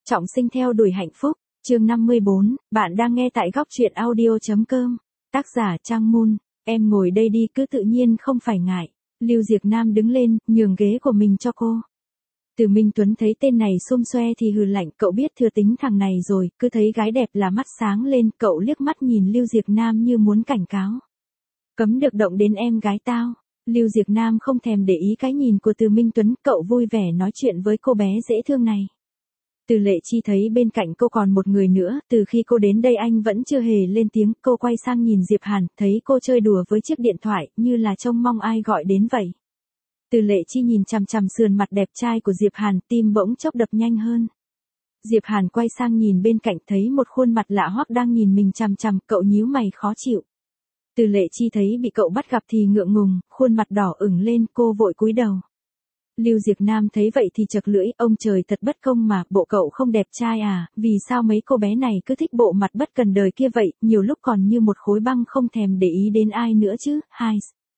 Trọng sinh theo đuổi hạnh phúc, chương 54, bạn đang nghe tại góc truyện audio.com. Tác giả Trang Mun, em ngồi đây đi cứ tự nhiên không phải ngại. Lưu Diệc Nam đứng lên, nhường ghế của mình cho cô. Từ Minh Tuấn thấy tên này xum xoe thì hừ lạnh, cậu biết thừa tính thằng này rồi, cứ thấy gái đẹp là mắt sáng lên, cậu liếc mắt nhìn Lưu Diệc Nam như muốn cảnh cáo. Cấm được động đến em gái tao. Lưu Diệc Nam không thèm để ý cái nhìn của Từ Minh Tuấn, cậu vui vẻ nói chuyện với cô bé dễ thương này. Từ Lệ Chi thấy bên cạnh cô còn một người nữa, từ khi cô đến đây anh vẫn chưa hề lên tiếng, cô quay sang nhìn Diệp Hàn, thấy cô chơi đùa với chiếc điện thoại, như là trông mong ai gọi đến vậy. Từ Lệ Chi nhìn chằm chằm sườn mặt đẹp trai của Diệp Hàn, tim bỗng chốc đập nhanh hơn. Diệp Hàn quay sang nhìn bên cạnh thấy một khuôn mặt lạ hoắc đang nhìn mình chằm chằm, cậu nhíu mày khó chịu. Từ Lệ Chi thấy bị cậu bắt gặp thì ngượng ngùng, khuôn mặt đỏ ửng lên, cô vội cúi đầu. Lưu Diệc Nam thấy vậy thì chật lưỡi, ông trời thật bất công mà, bộ cậu không đẹp trai à, vì sao mấy cô bé này cứ thích bộ mặt bất cần đời kia vậy, nhiều lúc còn như một khối băng không thèm để ý đến ai nữa chứ, hai.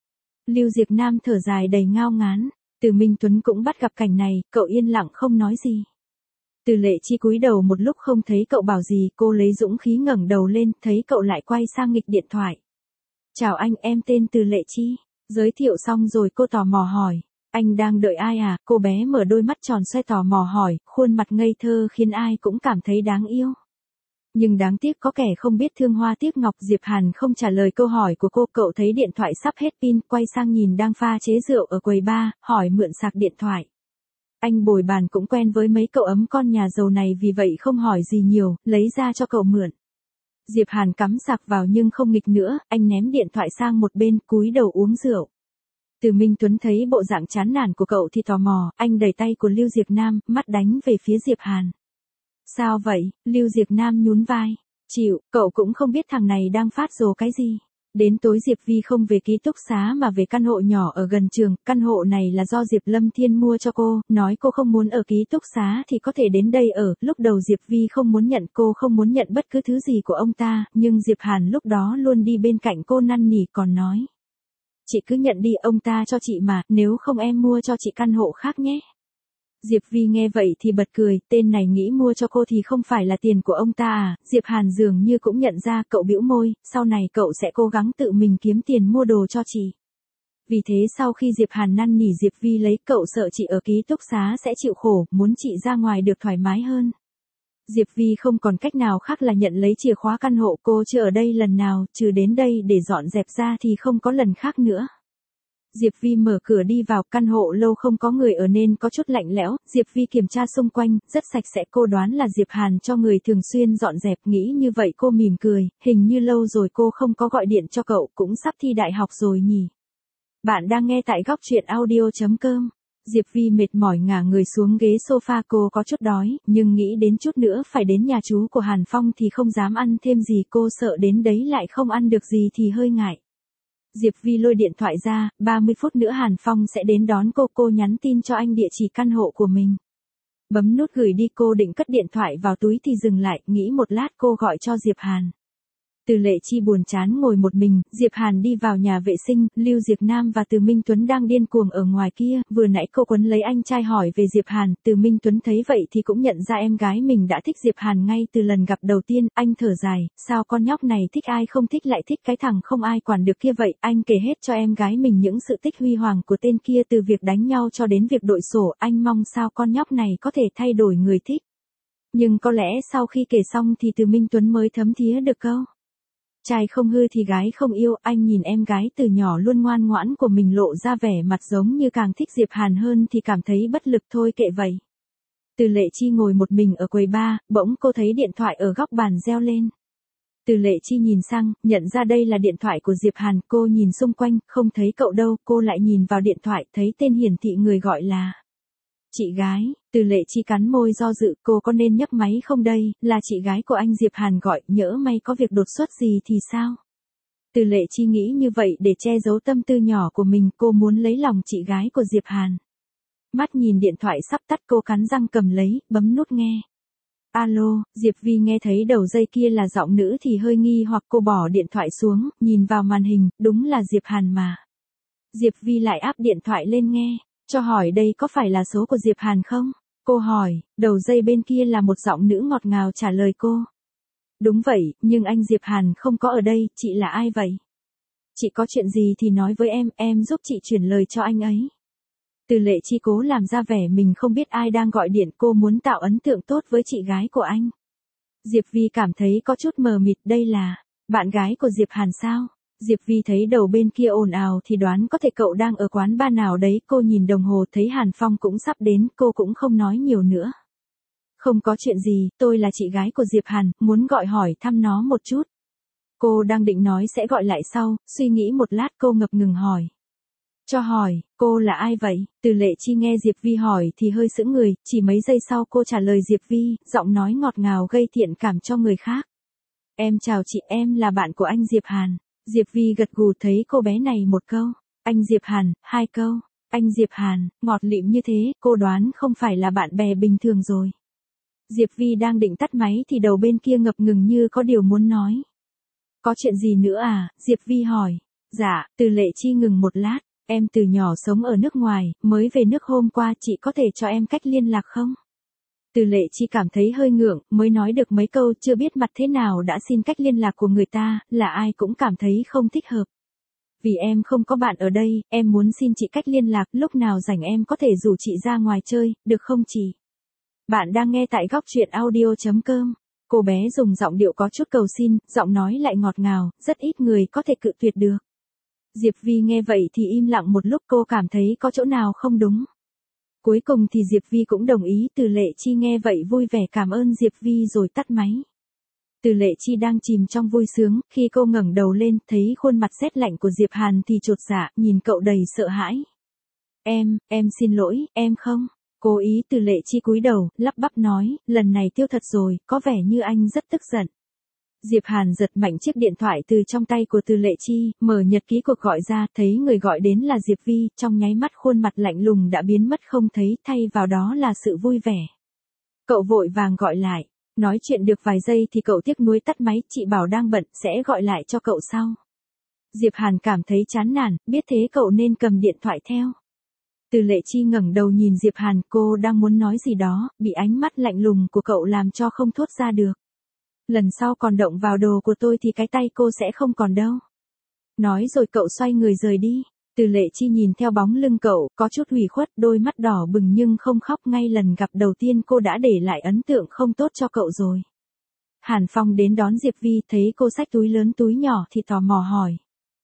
Lưu Diệc Nam thở dài đầy ngao ngán, Từ Minh Tuấn cũng bắt gặp cảnh này, cậu yên lặng không nói gì. Từ Lệ Chi cúi đầu một lúc không thấy cậu bảo gì, cô lấy dũng khí ngẩng đầu lên, thấy cậu lại quay sang nghịch điện thoại. Chào anh, em tên Từ Lệ Chi. Giới thiệu xong rồi cô tò mò hỏi. Anh đang đợi ai à? Cô bé mở đôi mắt tròn xoe tò mò hỏi, khuôn mặt ngây thơ khiến ai cũng cảm thấy đáng yêu. Nhưng đáng tiếc có kẻ không biết thương hoa tiếc ngọc. Diệp Hàn không trả lời câu hỏi của cô, cậu thấy điện thoại sắp hết pin, quay sang nhìn đang pha chế rượu ở quầy bar, hỏi mượn sạc điện thoại. Anh bồi bàn cũng quen với mấy cậu ấm con nhà giàu này vì vậy không hỏi gì nhiều, lấy ra cho cậu mượn. Diệp Hàn cắm sạc vào nhưng không nghịch nữa, anh ném điện thoại sang một bên, cúi đầu uống rượu. Từ Minh Tuấn thấy bộ dạng chán nản của cậu thì tò mò, anh đẩy tay của Lưu Diệc Nam, mắt đánh về phía Diệp Hàn. Sao vậy? Lưu Diệc Nam nhún vai. Chịu, cậu cũng không biết thằng này đang phát rồ cái gì. Đến tối Diệp Vi không về ký túc xá mà về căn hộ nhỏ ở gần trường, căn hộ này là do Diệp Lâm Thiên mua cho cô, nói cô không muốn ở ký túc xá thì có thể đến đây ở, lúc đầu Diệp Vi không muốn nhận, cô không muốn nhận bất cứ thứ gì của ông ta, nhưng Diệp Hàn lúc đó luôn đi bên cạnh cô năn nỉ còn nói. Chị cứ nhận đi, ông ta cho chị mà, nếu không em mua cho chị căn hộ khác nhé. Diệp Vi nghe vậy thì bật cười, tên này nghĩ mua cho cô thì không phải là tiền của ông ta à, Diệp Hàn dường như cũng nhận ra, cậu bĩu môi, sau này cậu sẽ cố gắng tự mình kiếm tiền mua đồ cho chị. Vì thế sau khi Diệp Hàn năn nỉ Diệp Vi lấy, cậu sợ chị ở ký túc xá sẽ chịu khổ, muốn chị ra ngoài được thoải mái hơn. Diệp Vi không còn cách nào khác là nhận lấy chìa khóa căn hộ, cô chưa ở đây lần nào, trừ đến đây để dọn dẹp ra thì không có lần khác nữa. Diệp Vi mở cửa đi vào, căn hộ lâu không có người ở nên có chút lạnh lẽo, Diệp Vi kiểm tra xung quanh, rất sạch sẽ, cô đoán là Diệp Hàn cho người thường xuyên dọn dẹp, nghĩ như vậy cô mỉm cười, hình như lâu rồi cô không có gọi điện cho cậu, cũng sắp thi đại học rồi nhỉ. Bạn đang nghe tại góc truyện audio.com. Diệp Vi mệt mỏi ngả người xuống ghế sofa, cô có chút đói, nhưng nghĩ đến chút nữa phải đến nhà chú của Hàn Phong thì không dám ăn thêm gì, cô sợ đến đấy lại không ăn được gì thì hơi ngại. Diệp Vi lôi điện thoại ra, 30 phút nữa Hàn Phong sẽ đến đón cô nhắn tin cho anh địa chỉ căn hộ của mình. Bấm nút gửi đi, cô định cất điện thoại vào túi thì dừng lại, nghĩ một lát cô gọi cho Diệp Hàn. Từ Lệ Chi buồn chán ngồi một mình, Diệp Hàn đi vào nhà vệ sinh, Lưu Diệc Nam và Từ Minh Tuấn đang điên cuồng ở ngoài kia, vừa nãy cô quấn lấy anh trai hỏi về Diệp Hàn, Từ Minh Tuấn thấy vậy thì cũng nhận ra em gái mình đã thích Diệp Hàn ngay từ lần gặp đầu tiên, anh thở dài, sao con nhóc này thích ai không thích lại thích cái thằng không ai quản được kia vậy, anh kể hết cho em gái mình những sự tích huy hoàng của tên kia từ việc đánh nhau cho đến việc đội sổ, anh mong sao con nhóc này có thể thay đổi người thích. Nhưng có lẽ sau khi kể xong thì Từ Minh Tuấn mới thấm thía được câu. Trai không hư thì gái không yêu, anh nhìn em gái từ nhỏ luôn ngoan ngoãn của mình lộ ra vẻ mặt giống như càng thích Diệp Hàn hơn thì cảm thấy bất lực, thôi kệ vậy. Từ Lệ Chi ngồi một mình ở quầy bar, bỗng cô thấy điện thoại ở góc bàn reo lên. Từ Lệ Chi nhìn sang, nhận ra đây là điện thoại của Diệp Hàn, cô nhìn xung quanh, không thấy cậu đâu, cô lại nhìn vào điện thoại, thấy tên hiển thị người gọi là chị gái. Từ Lệ Chi cắn môi do dự, cô có nên nhấc máy không đây, là chị gái của anh Diệp Hàn gọi, nhỡ may có việc đột xuất gì thì sao? Từ Lệ Chi nghĩ như vậy để che giấu tâm tư nhỏ của mình, cô muốn lấy lòng chị gái của Diệp Hàn. Mắt nhìn điện thoại sắp tắt, cô cắn răng cầm lấy, bấm nút nghe. Alo, Diệp Vi nghe thấy đầu dây kia là giọng nữ thì hơi nghi hoặc, cô bỏ điện thoại xuống, nhìn vào màn hình, đúng là Diệp Hàn mà. Diệp Vi lại áp điện thoại lên nghe. Cho hỏi đây có phải là số của Diệp Hàn không? Cô hỏi, đầu dây bên kia là một giọng nữ ngọt ngào trả lời cô. Đúng vậy, nhưng anh Diệp Hàn không có ở đây, chị là ai vậy? Chị có chuyện gì thì nói với em giúp chị chuyển lời cho anh ấy. Từ Lệ Chi cố làm ra vẻ mình không biết ai đang gọi điện, cô muốn tạo ấn tượng tốt với chị gái của anh. Diệp Vi cảm thấy có chút mờ mịt, đây là bạn gái của Diệp Hàn sao? Diệp Vi thấy đầu bên kia ồn ào thì đoán có thể cậu đang ở quán bar nào đấy, cô nhìn đồng hồ thấy Hàn Phong cũng sắp đến, cô cũng không nói nhiều nữa. Không có chuyện gì, tôi là chị gái của Diệp Hàn, muốn gọi hỏi thăm nó một chút. Cô đang định nói sẽ gọi lại sau, suy nghĩ một lát cô ngập ngừng hỏi. Cho hỏi, cô là ai vậy? Từ Lệ Chi nghe Diệp Vi hỏi thì hơi sững người, chỉ mấy giây sau cô trả lời Diệp Vi, giọng nói ngọt ngào gây thiện cảm cho người khác. Em chào chị, em là bạn của anh Diệp Hàn. Diệp Vi gật gù thấy cô bé này một câu. Anh Diệp Hàn, hai câu. Anh Diệp Hàn, ngọt lịm như thế, cô đoán không phải là bạn bè bình thường rồi. Diệp Vi đang định tắt máy thì đầu bên kia ngập ngừng như có điều muốn nói. Có chuyện gì nữa à? Diệp Vi hỏi. Dạ, Từ Lệ Chi ngừng một lát. Em từ nhỏ sống ở nước ngoài, mới về nước hôm qua, chị có thể cho em cách liên lạc không? Từ Lệ Chi cảm thấy hơi ngượng, mới nói được mấy câu chưa biết mặt thế nào đã xin cách liên lạc của người ta, là ai cũng cảm thấy không thích hợp. Vì em không có bạn ở đây, em muốn xin chị cách liên lạc, lúc nào rảnh em có thể rủ chị ra ngoài chơi, được không chị? Bạn đang nghe tại góc truyện audio.com. Cô bé dùng giọng điệu có chút cầu xin, giọng nói lại ngọt ngào, rất ít người có thể cự tuyệt được. Diệp Vi nghe vậy thì im lặng một lúc, cô cảm thấy có chỗ nào không đúng. Cuối cùng thì Diệp Vi cũng đồng ý. Từ Lệ Chi nghe vậy vui vẻ cảm ơn Diệp Vi rồi tắt máy. Từ Lệ Chi đang chìm trong vui sướng, khi cô ngẩng đầu lên, thấy khuôn mặt sét lạnh của Diệp Hàn thì chột dạ, nhìn cậu đầy sợ hãi. Em xin lỗi, em không. Cố ý. Từ Lệ Chi cúi đầu, lắp bắp nói, lần này tiêu thật rồi, có vẻ như anh rất tức giận. Diệp Hàn giật mạnh chiếc điện thoại từ trong tay của Từ Lệ Chi, mở nhật ký cuộc gọi ra, thấy người gọi đến là Diệp Vi, trong nháy mắt khuôn mặt lạnh lùng đã biến mất không thấy, thay vào đó là sự vui vẻ. Cậu vội vàng gọi lại, nói chuyện được vài giây thì cậu tiếc nuối tắt máy, chị bảo đang bận, sẽ gọi lại cho cậu sau. Diệp Hàn cảm thấy chán nản, biết thế cậu nên cầm điện thoại theo. Từ Lệ Chi ngẩng đầu nhìn Diệp Hàn, cô đang muốn nói gì đó, bị ánh mắt lạnh lùng của cậu làm cho không thốt ra được. Lần sau còn động vào đồ của tôi thì cái tay cô sẽ không còn đâu. Nói rồi cậu xoay người rời đi. Từ Lệ Chi nhìn theo bóng lưng cậu, có chút ủy khuất, đôi mắt đỏ bừng nhưng không khóc, ngay lần gặp đầu tiên cô đã để lại ấn tượng không tốt cho cậu rồi. Hàn Phong đến đón Diệp Vi, thấy cô xách túi lớn túi nhỏ thì tò mò hỏi.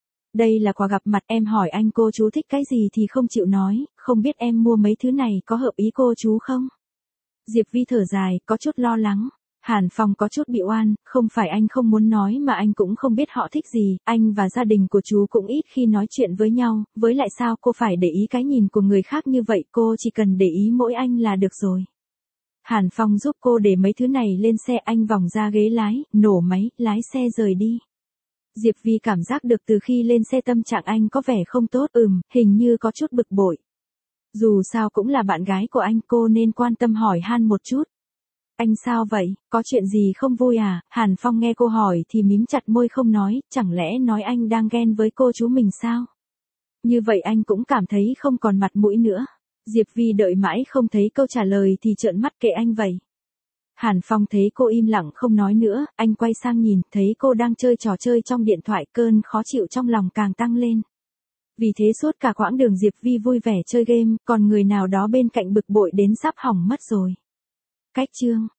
Đây là quà gặp mặt, em hỏi anh cô chú thích cái gì thì không chịu nói, không biết em mua mấy thứ này có hợp ý cô chú không? Diệp Vi thở dài, có chút lo lắng. Hàn Phong có chút bị oan, không phải anh không muốn nói mà anh cũng không biết họ thích gì, anh và gia đình của chú cũng ít khi nói chuyện với nhau, với lại sao cô phải để ý cái nhìn của người khác như vậy, cô chỉ cần để ý mỗi anh là được rồi. Hàn Phong giúp cô để mấy thứ này lên xe, anh vòng ra ghế lái, nổ máy, lái xe rời đi. Diệp Vi cảm giác được từ khi lên xe tâm trạng anh có vẻ không tốt, hình như có chút bực bội. Dù sao cũng là bạn gái của anh, cô nên quan tâm hỏi han một chút. Anh sao vậy, có chuyện gì không vui à? Hàn Phong nghe cô hỏi thì mím chặt môi không nói, chẳng lẽ nói anh đang ghen với cô chú mình sao? Như vậy anh cũng cảm thấy không còn mặt mũi nữa. Diệp Vi đợi mãi không thấy câu trả lời thì trợn mắt kệ anh vậy. Hàn Phong thấy cô im lặng không nói nữa, anh quay sang nhìn, thấy cô đang chơi trò chơi trong điện thoại, cơn khó chịu trong lòng càng tăng lên. Vì thế suốt cả quãng đường Diệp Vi vui vẻ chơi game, còn người nào đó bên cạnh bực bội đến sắp hỏng mất rồi. Cách chương